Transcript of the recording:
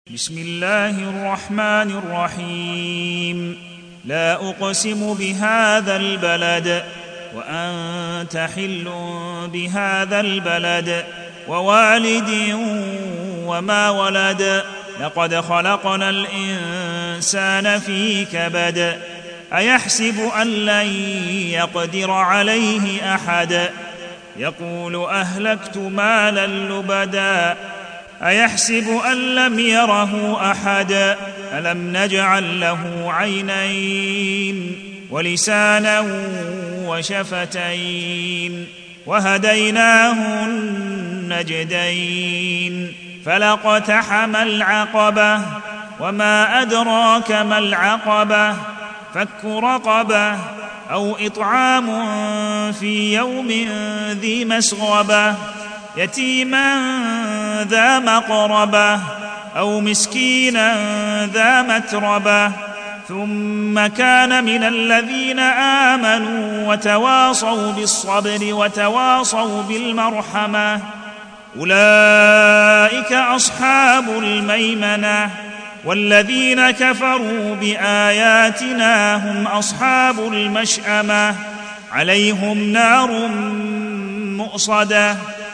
بسم الله الرحمن الرحيم. لا أقسم بهذا البلد وأنت حل بهذا البلد ووالد وما ولد. لقد خلقنا الإنسان في كبد. أيحسب أن لن يقدر عليه أحد. يقول أهلكت مالا لبدا. أيحسب أن لم يره أحد. ألم نجعل له عينين ولسانا وشفتين وهديناه النجدين. فلاقتحم العقبة وما أدراك ما العقبة. فك رقبة أو إطعام في يوم ذي مسغبة يتيما ذا مقربة أو مسكينا ذا متربة ثم كان من الذين آمنوا وتواصوا بالصبر وتواصوا بالمرحمة أولئك أصحاب الميمنة. والذين كفروا بآياتنا هم أصحاب المشأمة عليهم نار مؤصدة.